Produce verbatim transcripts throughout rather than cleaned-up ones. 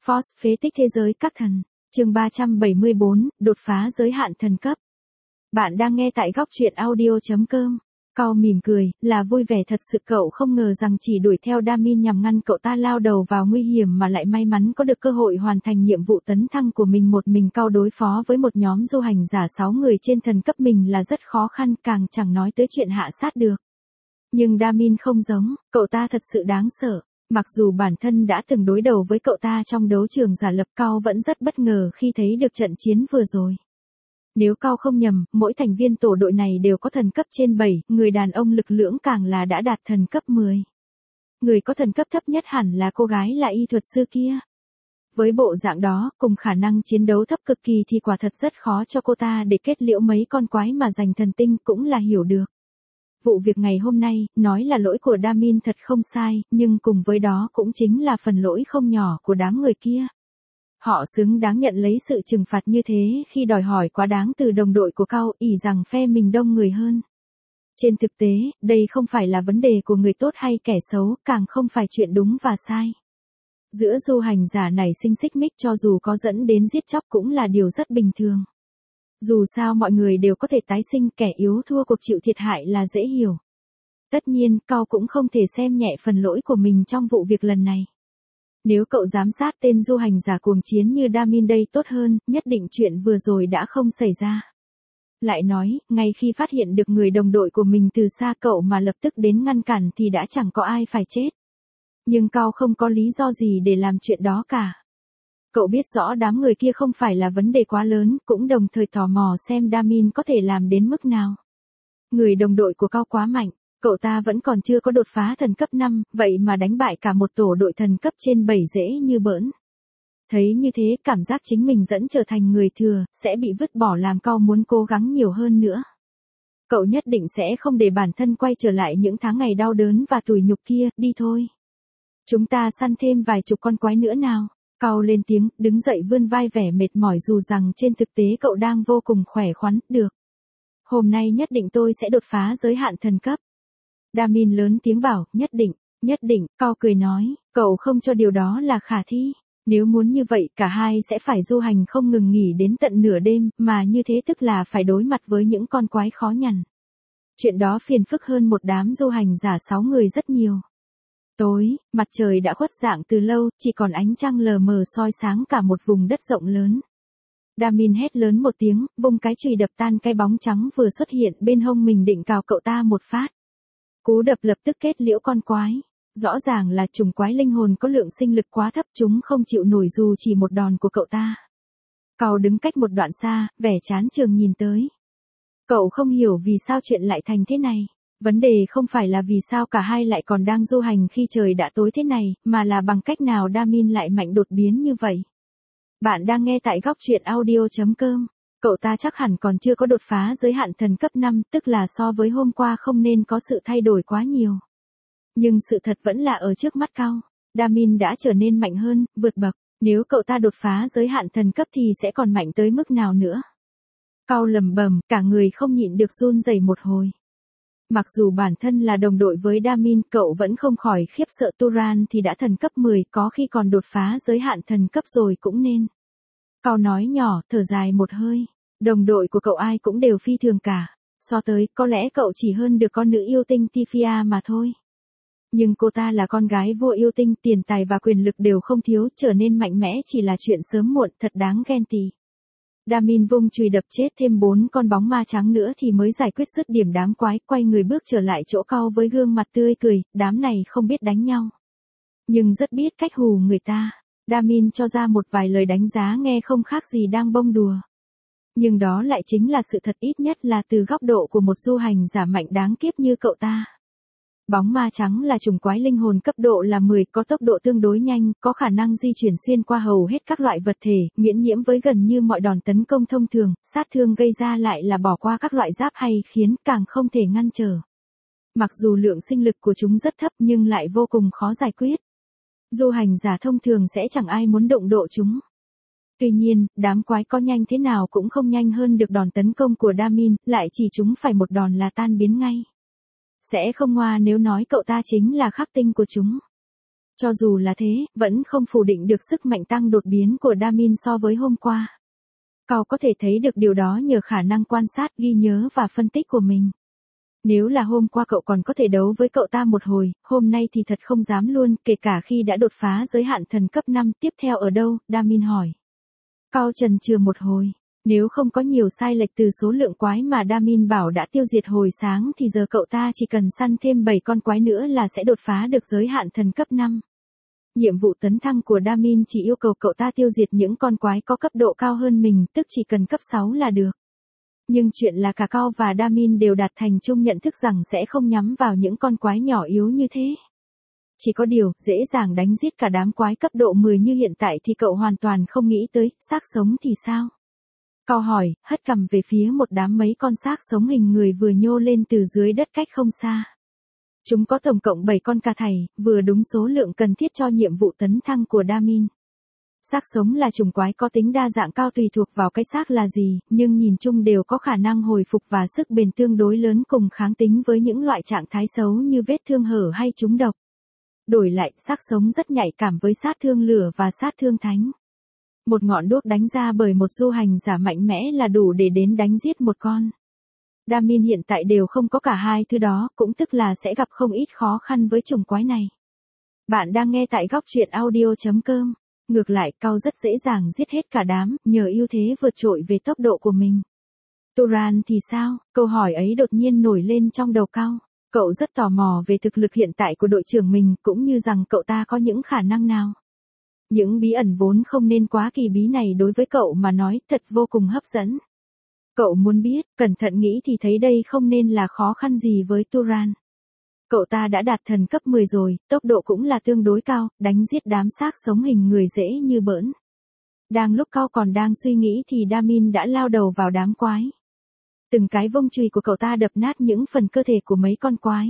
Force phế tích thế giới các thần. Chương ba trăm bảy mươi bốn, đột phá giới hạn thần cấp. Bạn đang nghe tại góc truyện audio chấm com. Cau mỉm cười, là vui vẻ thật sự, cậu không ngờ rằng chỉ đuổi theo Damin nhằm ngăn cậu ta lao đầu vào nguy hiểm mà lại may mắn có được cơ hội hoàn thành nhiệm vụ tấn thăng của mình một mình. Cau đối phó với một nhóm du hành giả sáu người trên thần cấp mình là rất khó khăn, càng chẳng nói tới chuyện hạ sát được. Nhưng Damin không giống, cậu ta thật sự đáng sợ. Mặc dù bản thân đã từng đối đầu với cậu ta trong đấu trường giả lập, Cau vẫn rất bất ngờ khi thấy được trận chiến vừa rồi. Nếu Cau không nhầm, mỗi thành viên tổ đội này đều có thần cấp trên bảy, người đàn ông lực lưỡng càng là đã đạt thần cấp mười. Người có thần cấp thấp nhất hẳn là cô gái là y thuật sư kia. Với bộ dạng đó, cùng khả năng chiến đấu thấp cực kỳ thì quả thật rất khó cho cô ta để kết liễu mấy con quái mà giành thần tinh, cũng là hiểu được. Vụ việc ngày hôm nay, nói là lỗi của Damin thật không sai, nhưng cùng với đó cũng chính là phần lỗi không nhỏ của đám người kia. Họ xứng đáng nhận lấy sự trừng phạt như thế khi đòi hỏi quá đáng từ đồng đội của Cau, ỷ rằng phe mình đông người hơn. Trên thực tế, đây không phải là vấn đề của người tốt hay kẻ xấu, càng không phải chuyện đúng và sai. Giữa du hành giả này sinh xích mích, cho dù có dẫn đến giết chóc cũng là điều rất bình thường. Dù sao mọi người đều có thể tái sinh, kẻ yếu thua cuộc chịu thiệt hại là dễ hiểu. Tất nhiên, Cau cũng không thể xem nhẹ phần lỗi của mình trong vụ việc lần này. Nếu cậu giám sát tên du hành giả cuồng chiến như Damin đây tốt hơn, nhất định chuyện vừa rồi đã không xảy ra. Lại nói, ngay khi phát hiện được người đồng đội của mình từ xa cậu mà lập tức đến ngăn cản thì đã chẳng có ai phải chết. Nhưng Cau không có lý do gì để làm chuyện đó cả. Cậu biết rõ đám người kia không phải là vấn đề quá lớn, cũng đồng thời tò mò xem Damin có thể làm đến mức nào. Người đồng đội của Cau quá mạnh, cậu ta vẫn còn chưa có đột phá thần cấp năm, vậy mà đánh bại cả một tổ đội thần cấp trên bảy dễ như bỡn. Thấy như thế, cảm giác chính mình dẫn trở thành người thừa, sẽ bị vứt bỏ làm Cau muốn cố gắng nhiều hơn nữa. Cậu nhất định sẽ không để bản thân quay trở lại những tháng ngày đau đớn và tủi nhục kia, đi thôi. Chúng ta săn thêm vài chục con quái nữa nào. Cau lên tiếng, đứng dậy vươn vai vẻ mệt mỏi dù rằng trên thực tế cậu đang vô cùng khỏe khoắn, được. Hôm nay nhất định tôi sẽ đột phá giới hạn thần cấp. Damin lớn tiếng bảo, nhất định, nhất định, Cau cười nói, cậu không cho điều đó là khả thi. Nếu muốn như vậy, cả hai sẽ phải du hành không ngừng nghỉ đến tận nửa đêm, mà như thế tức là phải đối mặt với những con quái khó nhằn. Chuyện đó phiền phức hơn một đám du hành giả sáu người rất nhiều. Tối, mặt trời đã khuất dạng từ lâu, chỉ còn ánh trăng lờ mờ soi sáng cả một vùng đất rộng lớn. Damin hét lớn một tiếng, vung cái chùy đập tan cái bóng trắng vừa xuất hiện bên hông mình, định cào cậu ta một phát. Cú đập lập tức kết liễu con quái. Rõ ràng là chủng quái linh hồn có lượng sinh lực quá thấp, chúng không chịu nổi dù chỉ một đòn của cậu ta. Cau đứng cách một đoạn xa, vẻ chán chường nhìn tới. Cậu không hiểu vì sao chuyện lại thành thế này. Vấn đề không phải là vì sao cả hai lại còn đang du hành khi trời đã tối thế này, mà là bằng cách nào Damin lại mạnh đột biến như vậy. Bạn đang nghe tại góc truyện audio chấm com. Cậu ta chắc hẳn còn chưa có đột phá giới hạn thần cấp năm, tức là so với hôm qua không nên có sự thay đổi quá nhiều. Nhưng sự thật vẫn là ở trước mắt Cau. Damin đã trở nên mạnh hơn, vượt bậc. Nếu cậu ta đột phá giới hạn thần cấp thì sẽ còn mạnh tới mức nào nữa. Cau lẩm bẩm, cả người không nhịn được run rẩy một hồi. Mặc dù bản thân là đồng đội với Damin, cậu vẫn không khỏi khiếp sợ. Turan thì đã thần cấp mười, có khi còn đột phá giới hạn thần cấp rồi cũng nên. Cau nói nhỏ, thở dài một hơi. Đồng đội của cậu ai cũng đều phi thường cả. So tới, có lẽ cậu chỉ hơn được con nữ yêu tinh Tifia mà thôi. Nhưng cô ta là con gái vua yêu tinh, tiền tài và quyền lực đều không thiếu, trở nên mạnh mẽ chỉ là chuyện sớm muộn, thật đáng ghen tị. Damin vung chùy đập chết thêm bốn con bóng ma trắng nữa thì mới giải quyết dứt điểm đám quái, quay người bước trở lại chỗ Cau với gương mặt tươi cười, đám này không biết đánh nhau. Nhưng rất biết cách hù người ta. Damin cho ra một vài lời đánh giá nghe không khác gì đang bông đùa. Nhưng đó lại chính là sự thật, ít nhất là từ góc độ của một du hành giả mạnh đáng kiếp như cậu ta. Bóng ma trắng là chủng quái linh hồn cấp độ là mười, có tốc độ tương đối nhanh, có khả năng di chuyển xuyên qua hầu hết các loại vật thể, miễn nhiễm với gần như mọi đòn tấn công thông thường, sát thương gây ra lại là bỏ qua các loại giáp hay khiến, càng không thể ngăn trở. Mặc dù lượng sinh lực của chúng rất thấp nhưng lại vô cùng khó giải quyết. Du hành giả thông thường sẽ chẳng ai muốn đụng độ chúng. Tuy nhiên, đám quái có nhanh thế nào cũng không nhanh hơn được đòn tấn công của Damin, lại chỉ chúng phải một đòn là tan biến ngay. Sẽ không ngoa nếu nói cậu ta chính là khắc tinh của chúng. Cho dù là thế, vẫn không phủ định được sức mạnh tăng đột biến của Damin so với hôm qua. Cậu có thể thấy được điều đó nhờ khả năng quan sát, ghi nhớ và phân tích của mình. Nếu là hôm qua cậu còn có thể đấu với cậu ta một hồi, hôm nay thì thật không dám luôn, kể cả khi đã đột phá giới hạn thần cấp năm, tiếp theo ở đâu, Damin hỏi. Cậu chần chừ một hồi. Nếu không có nhiều sai lệch từ số lượng quái mà Damin bảo đã tiêu diệt hồi sáng thì giờ cậu ta chỉ cần săn thêm bảy con quái nữa là sẽ đột phá được giới hạn thần cấp năm. Nhiệm vụ tấn thăng của Damin chỉ yêu cầu cậu ta tiêu diệt những con quái có cấp độ cao hơn mình, tức chỉ cần cấp sáu là được. Nhưng chuyện là cả Cao và Damin đều đạt thành chung nhận thức rằng sẽ không nhắm vào những con quái nhỏ yếu như thế. Chỉ có điều, dễ dàng đánh giết cả đám quái cấp độ mười như hiện tại thì cậu hoàn toàn không nghĩ tới, xác sống thì sao? Cao hỏi, hất cằm về phía một đám mấy con xác sống hình người vừa nhô lên từ dưới đất cách không xa. Chúng có tổng cộng bảy con cả thảy, vừa đúng số lượng cần thiết cho nhiệm vụ tấn thăng của Damin. Xác sống là chủng quái có tính đa dạng cao tùy thuộc vào cái xác là gì, nhưng nhìn chung đều có khả năng hồi phục và sức bền tương đối lớn cùng kháng tính với những loại trạng thái xấu như vết thương hở hay trúng độc. Đổi lại, xác sống rất nhạy cảm với sát thương lửa và sát thương thánh. Một ngọn đuốc đánh ra bởi một du hành giả mạnh mẽ là đủ để đến đánh giết một con. Damin hiện tại đều không có cả hai thứ đó, cũng tức là sẽ gặp không ít khó khăn với chủng quái này. Bạn đang nghe tại góc truyện audio chấm com. Ngược lại, Cao rất dễ dàng giết hết cả đám, nhờ ưu thế vượt trội về tốc độ của mình. Turan thì sao? Câu hỏi ấy đột nhiên nổi lên trong đầu Cao. Cậu rất tò mò về thực lực hiện tại của đội trưởng mình, cũng như rằng cậu ta có những khả năng nào. Những bí ẩn vốn không nên quá kỳ bí này đối với cậu mà nói thật vô cùng hấp dẫn. Cậu muốn biết, cẩn thận nghĩ thì thấy đây không nên là khó khăn gì với Turan. Cậu ta đã đạt thần cấp mười rồi, tốc độ cũng là tương đối cao, đánh giết đám xác sống hình người dễ như bỡn. Đang lúc Cao còn đang suy nghĩ thì Damin đã lao đầu vào đám quái. Từng cái vông chùy của cậu ta đập nát những phần cơ thể của mấy con quái.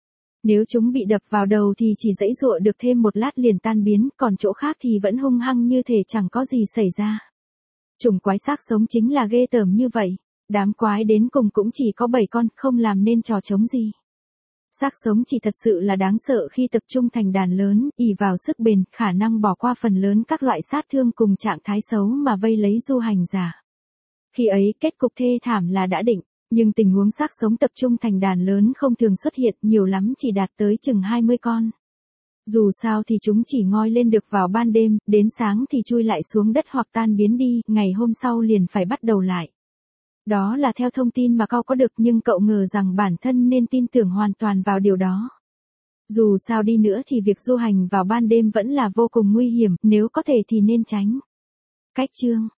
Nếu chúng bị đập vào đầu thì chỉ dãy dụa được thêm một lát liền tan biến, còn chỗ khác thì vẫn hung hăng như thể chẳng có gì xảy ra. Chủng quái xác sống chính là ghê tởm như vậy. Đám quái đến cùng cũng chỉ có bảy con, không làm nên trò trống gì. Xác sống chỉ thật sự là đáng sợ khi tập trung thành đàn lớn, ỷ vào sức bền, khả năng bỏ qua phần lớn các loại sát thương cùng trạng thái xấu mà vây lấy du hành giả. Khi ấy, kết cục thê thảm là đã định, nhưng tình huống xác sống tập trung thành đàn lớn không thường xuất hiện, nhiều lắm chỉ đạt tới chừng hai mươi con. Dù sao thì chúng chỉ ngoi lên được vào ban đêm, đến sáng thì chui lại xuống đất hoặc tan biến đi, ngày hôm sau liền phải bắt đầu lại. Đó là theo thông tin mà Cao có được, nhưng cậu ngờ rằng bản thân nên tin tưởng hoàn toàn vào điều đó. Dù sao đi nữa thì việc du hành vào ban đêm vẫn là vô cùng nguy hiểm, nếu có thể thì nên tránh. Cách chương